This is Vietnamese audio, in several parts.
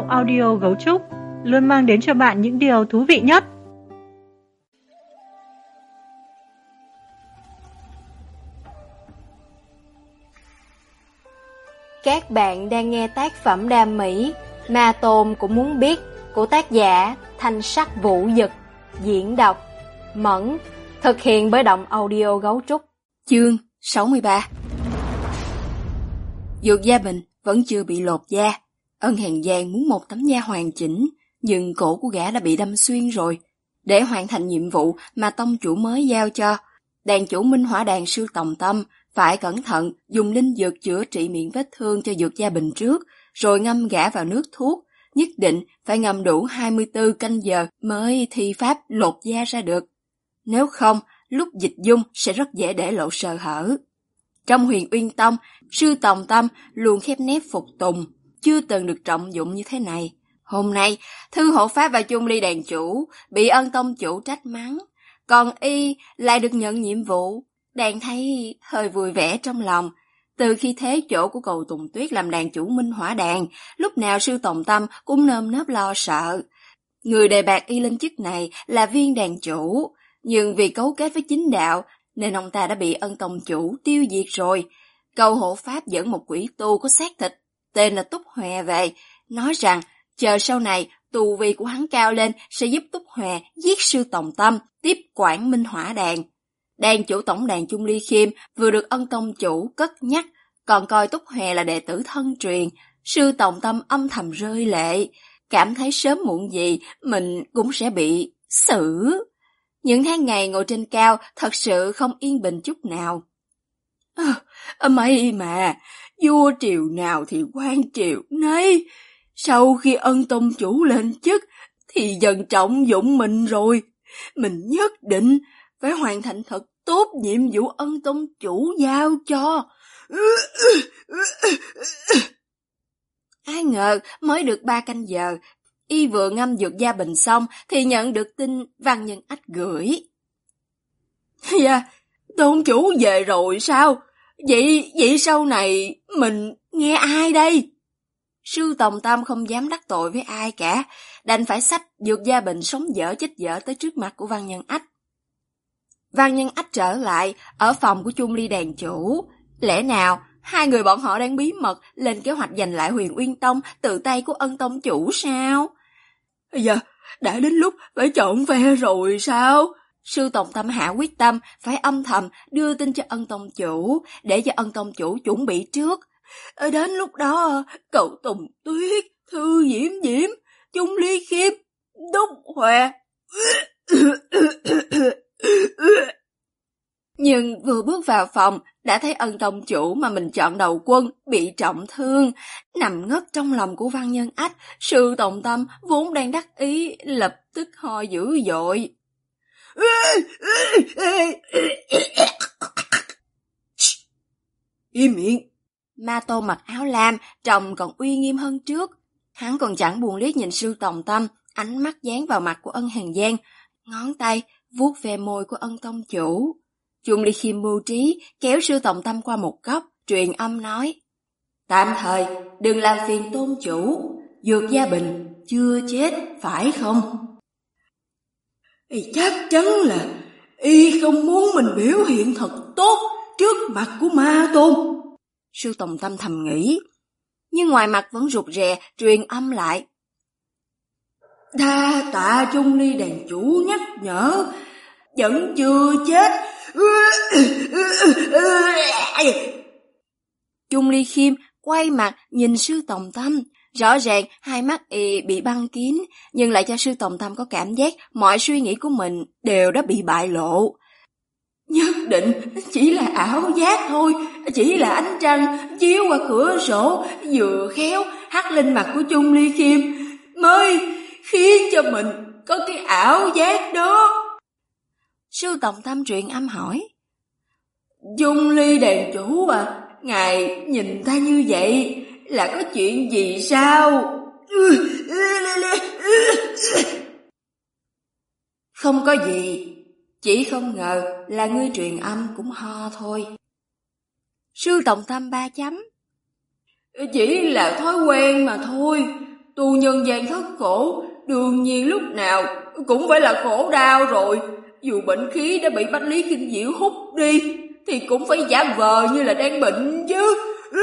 audio Gấu Trúc luôn mang đến cho bạn những điều thú vị nhất. Các bạn đang nghe tác phẩm đam mỹ Ma Tôn Cũng Muốn Biết của tác giả Thanh Sắc Vũ Dực, diễn đọc Mẫn, thực hiện bởi Động Audio Gấu Trúc. Chương 63. Dược Gia Bình vẫn chưa bị lột da. Ân Hàn Giang muốn một tấm da hoàn chỉnh, nhưng cổ của gã đã bị đâm xuyên rồi. Để hoàn thành nhiệm vụ mà tông chủ mới giao cho, đàn chủ Minh Hỏa Đàn Sư Tòng Tâm phải cẩn thận dùng linh dược chữa trị miệng vết thương cho Dược Gia Bình trước, rồi ngâm gã vào nước thuốc. Nhất định phải ngâm đủ 24 canh giờ mới thi pháp lột da ra được. Nếu không, lúc dịch dung sẽ rất dễ để lộ sơ hở. Trong Huyền Uyên Tông, Sư Tòng Tâm luôn khép nép phục tùng, chưa từng được trọng dụng như thế này. Hôm nay, Thư Hộ Pháp và Chung Ly đàn chủ bị Ân Tông chủ trách mắng, còn y lại được nhận nhiệm vụ. Đàn thấy hơi vui vẻ trong lòng. Từ khi thế chỗ của Cầu Tùng Tuyết làm đàn chủ Minh Hỏa Đàn, lúc nào Sư Tòng Tâm cũng nơm nớp lo sợ. Người đề bạt y lên chức này là Viên đàn chủ, nhưng vì cấu kết với chính đạo nên ông ta đã bị Ân Tông chủ tiêu diệt rồi. Cầu Hộ Pháp dẫn một quỷ tu có xác thịt tên là Túc Hòe về, nói rằng chờ sau này tu vi của hắn cao lên sẽ giúp Túc Hòe giết Sư Tòng Tâm, tiếp quản Minh Hỏa Đàn. Đàn chủ tổng đàn Chung Ly Khiêm vừa được Ân Tông chủ cất nhắc, còn coi Túc Hòe là đệ tử thân truyền. Sư Tòng Tâm âm thầm rơi lệ, cảm thấy sớm muộn gì mình cũng sẽ bị xử. Những tháng ngày ngồi trên cao thật sự không yên bình chút nào. May mà, vua triều nào thì quan triều nấy. Sau khi Ân Tông chủ lên chức thì dần trọng dụng mình rồi. Mình nhất định phải hoàn thành thật tốt nhiệm vụ Ân Tông chủ giao cho. Ai ngờ mới được 3 canh giờ, y vừa ngâm Dược Gia Bình xong thì nhận được tin Văn Nhân Ách gửi. Dạ, Tôn chủ về rồi sao? Vậy sau này mình nghe ai đây? Sư Tòng Tâm không dám đắc tội với ai cả, đành phải xách Dược Gia Bình sống dở chết dở tới trước mặt của Văn Nhân Ách. Văn Nhân Ách trở lại ở phòng của Chung Ly đàn chủ. Lẽ nào hai người bọn họ đang bí mật lên kế hoạch giành lại Huyền Uyên Tông từ tay của Ân Tông chủ sao? Giờ đã đến lúc phải chọn phe rồi sao? Sư Tòng Tâm hạ quyết tâm phải âm thầm đưa tin cho Ân Tông chủ, để cho Ân Tông chủ chuẩn bị trước. Đến lúc đó, Cầu Tùng Tuyết, Thư Diễm Diễm, Chung Ly Khiêm, Túc Hòe. Nhưng vừa bước vào phòng, đã thấy Ân Tông chủ mà mình chọn đầu quân bị trọng thương, nằm ngất trong lòng của Văn Nhân Ách. Sư Tòng Tâm vốn đang đắc ý, lập tức ho dữ dội. Im miệng! Ma Tô mặc áo lam, trông còn uy nghiêm hơn trước. Hắn còn chẳng buồn liếc nhìn Sư Tòng Tâm, ánh mắt dán vào mặt của Ân Hàn Giang, ngón tay vuốt về môi của Ân Tông chủ. Chung Ly Khiêm mưu trí kéo Sư Tòng Tâm qua một góc, truyền âm nói: tạm thời đừng làm phiền tôn chủ, Dược Gia Bình chưa chết phải không? Chắc chắn là y không muốn mình biểu hiện thật tốt trước mặt của Ma Tôn. Sư Tòng Tâm thầm nghĩ, nhưng ngoài mặt vẫn rụt rè truyền âm lại: đa tạ Chung Ly đàn chủ nhắc nhở, vẫn chưa chết. Chung Ly Khiêm quay mặt nhìn Sư Tòng Tâm, rõ ràng hai mắt y bị băng kín, nhưng lại cho Sư Tòng Tâm có cảm giác mọi suy nghĩ của mình đều đã bị bại lộ. Nhất định chỉ là ảo giác thôi, chỉ là ánh trăng chiếu qua cửa sổ vừa khéo hắt lên mặt của Chung Ly Khiêm mới khiến cho mình có cái ảo giác đó. Sư Tòng Tâm truyền âm hỏi: Chung Ly đàn chủ à, ngài nhìn ta như vậy là có chuyện gì sao? Không có gì, chỉ không ngờ là ngươi truyền âm cũng ho thôi. Sư Tòng Tâm 3 chấm. Chỉ là thói quen mà thôi, tu nhân gian thất khổ, đương nhiên lúc nào cũng phải là khổ đau rồi. Dù bệnh khí đã bị Bách Lý Kinh Diễu hút đi, thì cũng phải giả vờ như là đang bệnh chứ.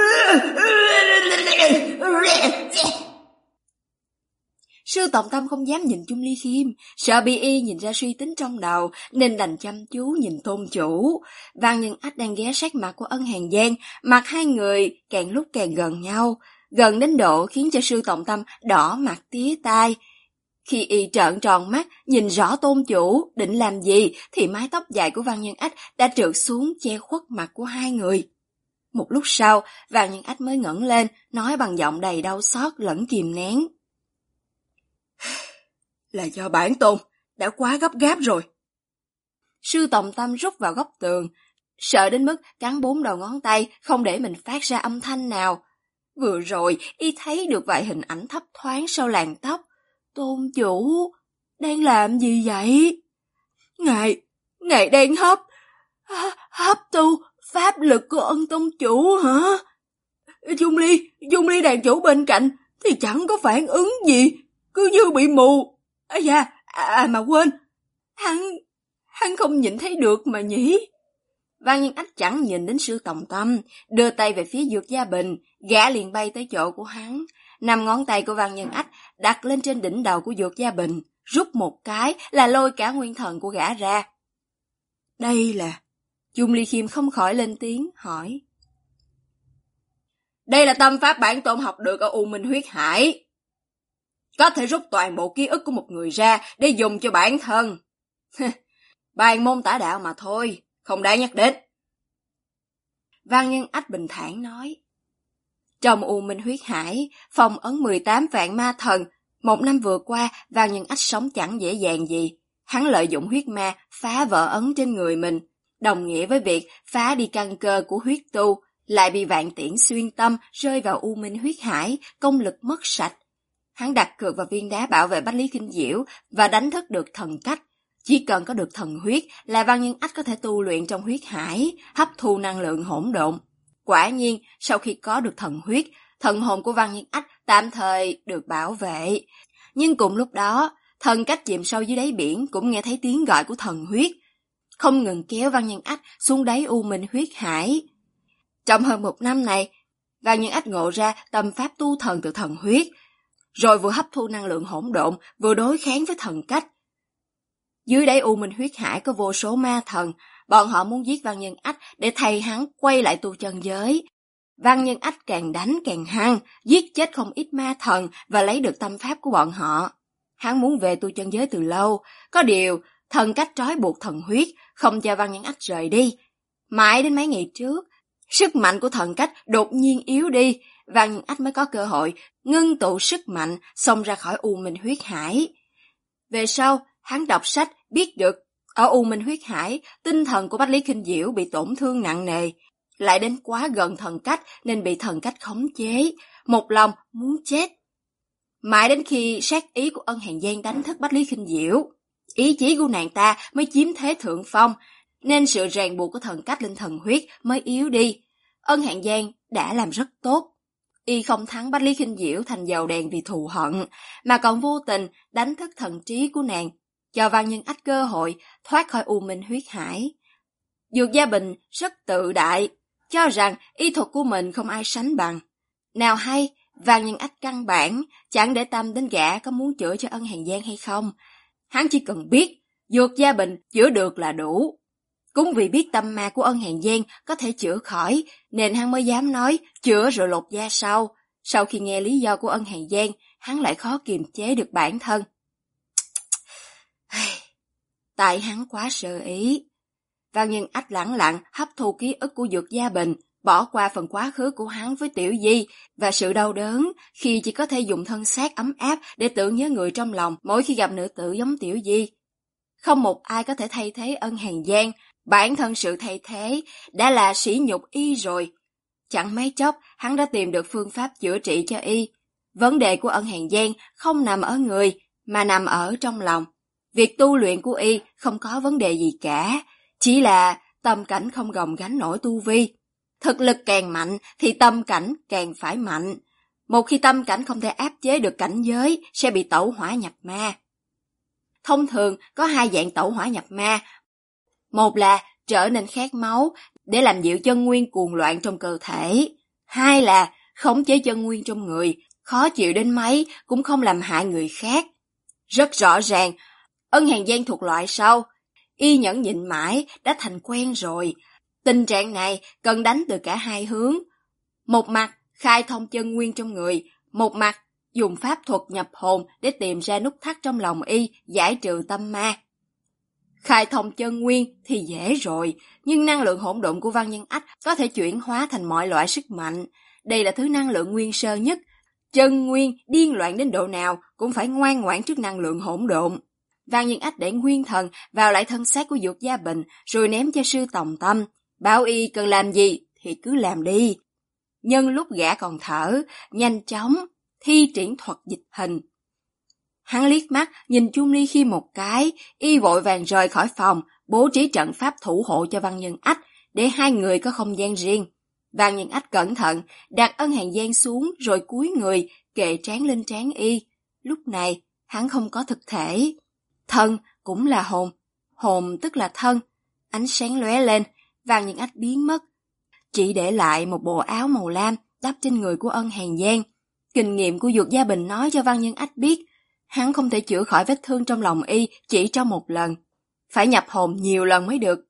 Sư Tòng Tâm không dám nhìn Chung Ly Khiêm, sợ bị y nhìn ra suy tính trong đầu, nên đành chăm chú nhìn tôn chủ. Văn Nhân Ách đang ghé sát mặt của Ân Hàn Giang, mặt hai người càng lúc càng gần nhau, gần đến độ khiến cho Sư Tòng Tâm đỏ mặt tía tai. Khi y trợn tròn mắt, nhìn rõ tôn chủ, định làm gì, thì mái tóc dài của Văn Nhân Ách đã trượt xuống che khuất mặt của hai người. Một lúc sau, Văn Nhân Ách mới ngẩng lên, nói bằng giọng đầy đau xót lẫn kìm nén. Là do bản tôn đã quá gấp gáp rồi. Sư Tòng Tâm rút vào góc tường, sợ đến mức cắn 4 đầu ngón tay, không để mình phát ra âm thanh nào. Vừa rồi, y thấy được vài hình ảnh thấp thoáng sau làn tóc. Tôn chủ, đang làm gì vậy? Ngài đang hấp tu pháp lực của Ân tôn chủ hả? Dung Ly đàn chủ bên cạnh thì chẳng có phản ứng gì, cứ như bị mù. Mà quên, hắn không nhìn thấy được mà nhỉ? Văn Nhân Ách chẳng nhìn đến Sư Tòng Tâm, đưa tay về phía Dược Gia Bình, gã liền bay tới chỗ của hắn. 5 ngón tay của Văn Nhân Ách đặt lên trên đỉnh đầu của Dược Gia Bình, rút một cái là lôi cả nguyên thần của gã ra. Đây là... Chung Ly Khiêm không khỏi lên tiếng, hỏi. Đây là tâm pháp bản tôn học được ở U Minh Huyết Hải. Có thể rút toàn bộ ký ức của một người ra để dùng cho bản thân. Bàn môn tả đạo mà thôi, không đáng nhắc đến. Văn Nhân Ách bình thản nói. Trong U Minh Huyết Hải, phong ấn 18 vạn ma thần, một năm vừa qua, Văn Nhân Ách sống chẳng dễ dàng gì. Hắn lợi dụng huyết ma phá vỡ ấn trên người mình, đồng nghĩa với việc phá đi căn cơ của huyết tu, lại bị vạn tiễn xuyên tâm rơi vào U Minh Huyết Hải, công lực mất sạch. Hắn đặt cược vào viên đá bảo vệ Bách Lý Kinh Diễu và đánh thức được thần cách. Chỉ cần có được thần huyết là Văn Nhân Ách có thể tu luyện trong huyết hải, hấp thu năng lượng hỗn độn. Quả nhiên, sau khi có được thần huyết, thần hồn của Văn Nhân Ách tạm thời được bảo vệ. Nhưng cùng lúc đó, thần cách chìm sâu dưới đáy biển cũng nghe thấy tiếng gọi của thần huyết, không ngừng kéo Văn Nhân Ách xuống đáy U Minh Huyết Hải. Trong hơn 1 năm này, Văn Nhân Ách ngộ ra tâm pháp tu thần từ thần huyết, rồi vừa hấp thu năng lượng hỗn độn, vừa đối kháng với thần cách. Dưới đáy U Minh Huyết Hải có vô số ma thần, bọn họ muốn giết Văn Nhân Ách để thay hắn quay lại tu chân giới. Văn Nhân Ách càng đánh càng hăng, giết chết không ít ma thần và lấy được tâm pháp của bọn họ. Hắn muốn về tu chân giới từ lâu, có điều thần cách trói buộc thần huyết, không cho Văn Nhân Ách rời đi. Mãi đến mấy ngày trước, sức mạnh của thần cách đột nhiên yếu đi, Văn Nhân Ách mới có cơ hội ngưng tụ sức mạnh xông ra khỏi U Minh Huyết Hải. Về sau, hắn đọc sách biết được ở U Minh Huyết Hải, tinh thần của Bách Lý Kinh Diễu bị tổn thương nặng nề, lại đến quá gần thần cách nên bị thần cách khống chế, một lòng muốn chết. Mãi đến khi sát ý của Ân Hàn Giang đánh thức Bách Lý Kinh Diễu, ý chí của nàng ta mới chiếm thế thượng phong, nên sự ràng buộc của thần cách lên thần huyết mới yếu đi. Ân Hàn Giang đã làm rất tốt. Y không thắng Bách Lý Kinh Diễu thành dầu đèn vì thù hận, mà còn vô tình đánh thức thần trí của nàng, cho Văn Nhân Ách cơ hội thoát khỏi U Minh Huyết Hải. Dược Gia Bình rất tự đại, cho rằng y thuật của mình không ai sánh bằng. Nào hay, Văn Nhân Ách căn bản chẳng để tâm đến gã có muốn chữa cho Ân Hàn Giang hay không. Hắn chỉ cần biết Dược Gia Bình chữa được là đủ. Cũng vì biết tâm ma của Ân Hàn Giang có thể chữa khỏi, nên hắn mới dám nói chữa rồi lột da sau. Sau khi nghe lý do của Ân Hàn Giang, hắn lại khó kiềm chế được bản thân. Tại hắn quá sơ ý. Văn Nhân Ách lẳng lặng hấp thu ký ức của Dược Gia Bình, bỏ qua phần quá khứ của hắn với Tiểu Di và sự đau đớn khi chỉ có thể dùng thân xác ấm áp để tưởng nhớ người trong lòng mỗi khi gặp nữ tử giống Tiểu Di. Không một ai có thể thay thế Ân Hàn Giang, bản thân sự thay thế đã là sỉ nhục y rồi. Chẳng mấy chốc hắn đã tìm được phương pháp chữa trị cho y. Vấn đề của Ân Hàn Giang không nằm ở người mà nằm ở trong lòng. Việc tu luyện của y không có vấn đề gì cả, chỉ là tâm cảnh không gồng gánh nổi tu vi. Thực lực càng mạnh thì tâm cảnh càng phải mạnh. Một khi tâm cảnh không thể áp chế được cảnh giới, sẽ bị tẩu hỏa nhập ma. Thông thường có hai dạng tẩu hỏa nhập ma. Một là trở nên khát máu để làm dịu chân nguyên cuồng loạn trong cơ thể. Hai là khống chế chân nguyên trong người, khó chịu đến mấy cũng không làm hại người khác. Rất rõ ràng, Ân Hàn Giang thuộc loại sau. Y nhẫn nhịn mãi, đã thành quen rồi. Tình trạng này cần đánh từ cả hai hướng. Một mặt, khai thông chân nguyên trong người. Một mặt, dùng pháp thuật nhập hồn để tìm ra nút thắt trong lòng y, giải trừ tâm ma. Khai thông chân nguyên thì dễ rồi, nhưng năng lượng hỗn độn của Văn Nhân Ách có thể chuyển hóa thành mọi loại sức mạnh. Đây là thứ năng lượng nguyên sơ nhất. Chân nguyên điên loạn đến độ nào cũng phải ngoan ngoãn trước năng lượng hỗn độn. Văn Nhân Ách để nguyên thần vào lại thân xác của Dược Gia Bình rồi ném cho sư Tòng Tâm. Bảo y cần làm gì thì cứ làm đi. Nhân lúc gã còn thở, nhanh chóng thi triển thuật dịch hình. Hắn liếc mắt nhìn Chung Ly Khi một cái, y vội vàng rời khỏi phòng, bố trí trận pháp thủ hộ cho Văn Nhân Ách để hai người có không gian riêng. Văn Nhân Ách cẩn thận đặt Ân Hàn Giang xuống rồi cúi người kề trán lên trán y. Lúc này hắn không có thực thể. Thân cũng là hồn, hồn tức là thân. Ánh sáng lóe lên, Văn Nhân Ách biến mất, chỉ để lại một bộ áo màu lam đắp trên người của Ân Hàn Giang. Kinh nghiệm của Dược Gia Bình nói cho Văn Nhân Ách biết, hắn không thể chữa khỏi vết thương trong lòng y chỉ trong một lần, phải nhập hồn nhiều lần mới được.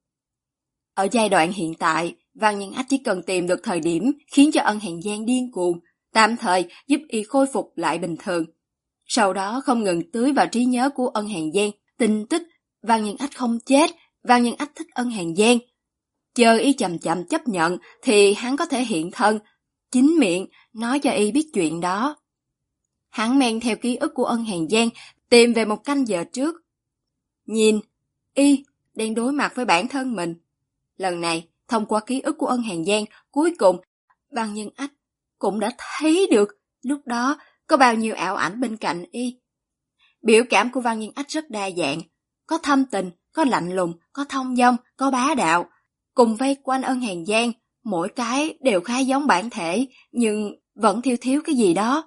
Ở giai đoạn hiện tại, Văn Nhân Ách chỉ cần tìm được thời điểm khiến cho Ân Hàn Giang điên cuồng, tạm thời giúp y khôi phục lại bình thường. Sau đó không ngừng tưới vào trí nhớ của Ân Hàn Giang tin tức Văn Nhân Ách không chết, Văn Nhân Ách thích Ân Hàn Giang. Chờ y chậm chậm chấp nhận thì hắn có thể hiện thân, chính miệng nói cho y biết chuyện đó. Hắn men theo ký ức của Ân Hàn Giang tìm về 1 canh giờ trước. Nhìn, y đang đối mặt với bản thân mình. Lần này, thông qua ký ức của Ân Hàn Giang, cuối cùng Văn Nhân Ách cũng đã thấy được lúc đó có bao nhiêu ảo ảnh bên cạnh y. Biểu cảm của Văn Nhân Ách rất đa dạng, có thâm tình, có lạnh lùng, có thông dong, có bá đạo. Cùng vây quanh Ân Hàn Giang, mỗi cái đều khá giống bản thể, nhưng vẫn thiếu cái gì đó.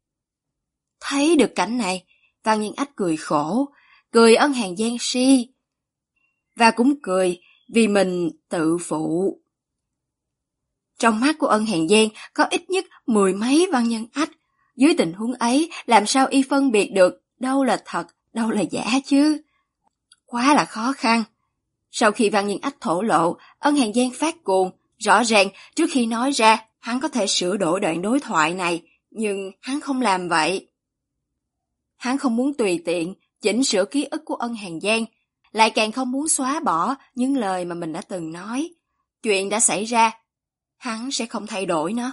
Thấy được cảnh này, Văn Nhân Ách cười khổ, cười Ân Hàn Giang si. Và cũng cười vì mình tự phụ. Trong mắt của Ân Hàn Giang có ít nhất 10 mấy Văn Nhân Ách. Dưới tình huống ấy, làm sao y phân biệt được đâu là thật, đâu là giả chứ? Quá là khó khăn. Sau khi Văn Nhân Ách thổ lộ, Ân Hàn Giang phát cuồng. Rõ ràng, trước khi nói ra, hắn có thể sửa đổi đoạn đối thoại này, nhưng hắn không làm vậy. Hắn không muốn tùy tiện chỉnh sửa ký ức của Ân Hàn Giang, lại càng không muốn xóa bỏ những lời mà mình đã từng nói. Chuyện đã xảy ra, hắn sẽ không thay đổi nó.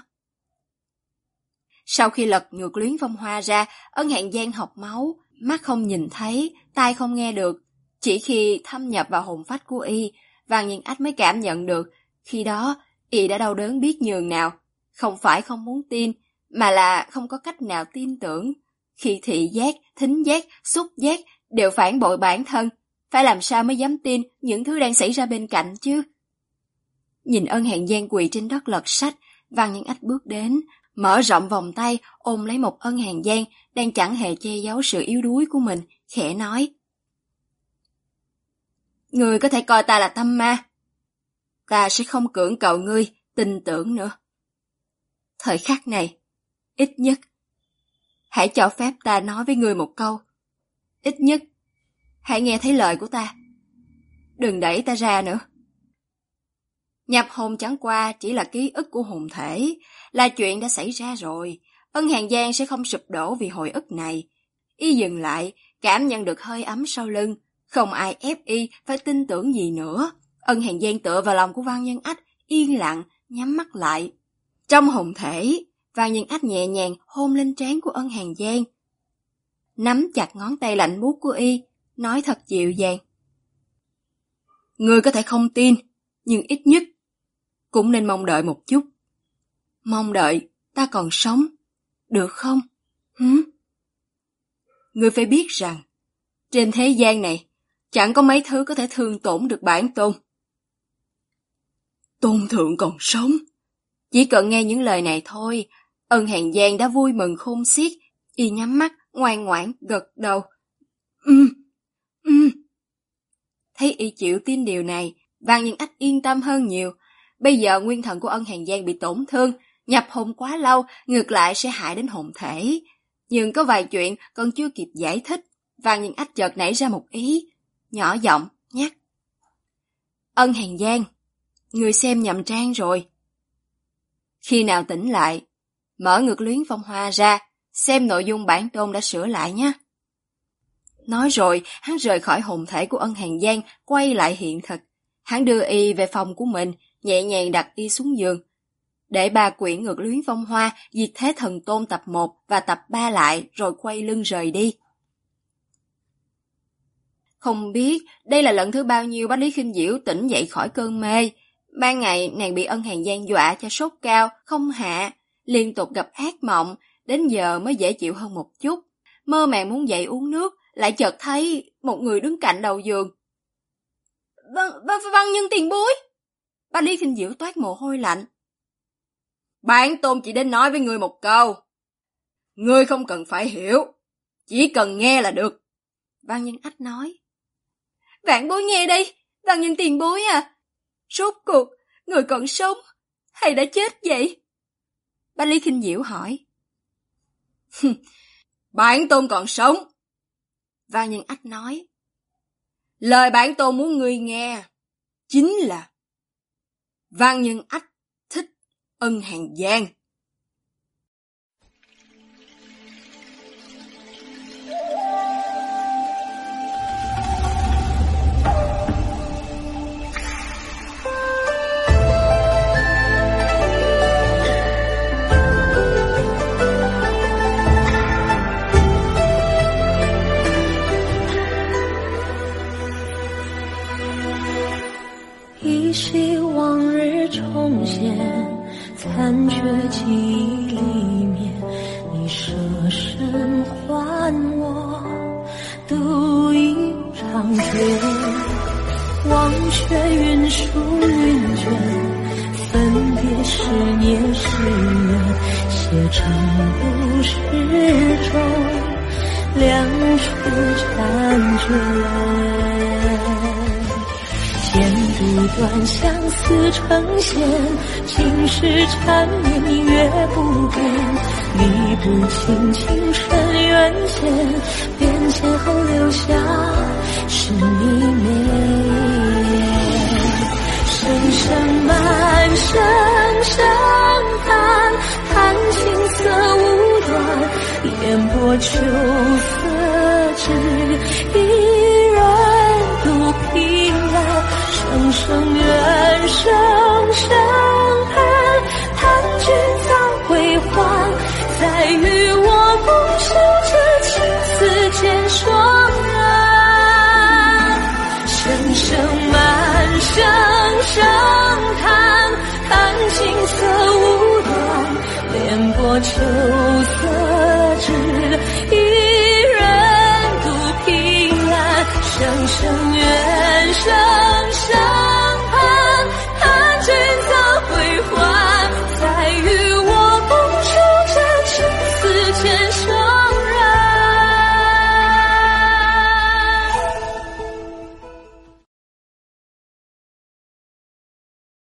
Sau khi lật ngược Luyến Phong Hoa ra, Ân Hàn Giang học máu, mắt không nhìn thấy, tai không nghe được. Chỉ khi thâm nhập vào hồn phách của y, Văn Nhân Ách mới cảm nhận được, khi đó y đã đau đớn biết nhường nào. Không phải không muốn tin, mà là không có cách nào tin tưởng. Khi thị giác, thính giác, xúc giác đều phản bội bản thân, phải làm sao mới dám tin những thứ đang xảy ra bên cạnh chứ? Nhìn Ân Hàn Giang quỳ trên đất lật sách, Văn Nhân Ách bước đến, mở rộng vòng tay ôm lấy một Ân Hàn Giang đang chẳng hề che giấu sự yếu đuối của mình, khẽ nói: Ngươi có thể coi ta là tâm ma, ta sẽ không cưỡng cầu ngươi tin tưởng nữa. Thời khắc này, ít nhất hãy cho phép ta nói với ngươi một câu. Ít nhất hãy nghe thấy lời của ta. Đừng đẩy ta ra nữa. Nhập hồn chẳng qua chỉ là ký ức của hồn thể, là chuyện đã xảy ra rồi. Ân Hàn Giang sẽ không sụp đổ vì hồi ức này. Y dừng lại, cảm nhận được hơi ấm sau lưng. Không ai ép y phải tin tưởng gì nữa. Ân Hàn Giang tựa vào lòng của Văn Nhân Ách, yên lặng, nhắm mắt lại. Trong hồn thể, Văn Nhân Ách nhẹ nhàng hôn lên trán của Ân Hàn Giang. Nắm chặt ngón tay lạnh buốt của y, nói thật dịu dàng: Ngươi có thể không tin, nhưng ít nhất cũng nên mong đợi một chút. Mong đợi ta còn sống, được không? Ngươi phải biết rằng, trên thế gian này, chẳng có mấy thứ có thể thương tổn được bản tôn. Tôn thượng còn sống. Chỉ cần nghe những lời này thôi, Ân Hàn Giang đã vui mừng khôn xiết, y nhắm mắt, ngoan ngoãn gật đầu. Thấy y chịu tin điều này, Văn Nhân Ách yên tâm hơn nhiều. Bây giờ nguyên thần của Ân Hàn Giang bị tổn thương, nhập hồn quá lâu, ngược lại sẽ hại đến hồn thể. Nhưng có vài chuyện còn chưa kịp giải thích, Văn Nhân Ách chợt nảy ra một ý, nhỏ giọng nhắc. Ân Hàn Giang, người xem nhầm trang rồi. Khi nào tỉnh lại, mở Ngược Luyến Phong Hoa ra, xem nội dung bản tôn đã sửa lại nhé. Nói rồi, hắn rời khỏi hồn thể của Ân Hàn Giang, quay lại hiện thực. Hắn đưa y về phòng của mình, nhẹ nhàng đặt y xuống giường. Để 3 quyển Ngược Luyến Phong Hoa, Diệt Thế Thần Tôn tập 1 và tập 3 lại, rồi quay lưng rời đi. Không biết đây là lần thứ bao nhiêu Bách Lý Khinh Diễu tỉnh dậy khỏi cơn mê. Ban ngày nàng bị Ân Hàn Giang dọa cho sốt cao, không hạ, liên tục gặp ác mộng, đến giờ mới dễ chịu hơn một chút. Mơ màng muốn dậy uống nước, lại chợt thấy một người đứng cạnh đầu giường. Văn Nhân tiền bối. Bách Lý Khinh Diễu toát mồ hôi lạnh. Bản tôn chỉ đến nói với ngươi một câu. Ngươi không cần phải hiểu, chỉ cần nghe là được. Văn Nhân Ách nói. Vạn bối nghe đây, Văn Nhân tiền bối à. Rốt cuộc, người còn sống hay đã chết vậy? Bách Lý Khinh Diễu hỏi. Bản tôn còn sống. Văn Nhân Ách nói. Lời bản tôn muốn ngươi nghe chính là Văn Nhân Ách thích Ân Hàn Giang. 依稀往日重现，残缺记忆里面，你舍身还我度一场劫，忘却云舒云卷，分别是年是月，写成故事中两处婵娟。剪不断相思成线，情是缠绵明月不变，理不清情深缘浅，变迁后留下是你美。声声满声声叹，叹情色无端，烟波秋色只一人独凭栏。声声怨，声声恨，叹君早归还，再与我共守这青丝渐霜染。声声满，声声叹，叹情色无端，莲波秋色只一人独凭栏。声声怨，声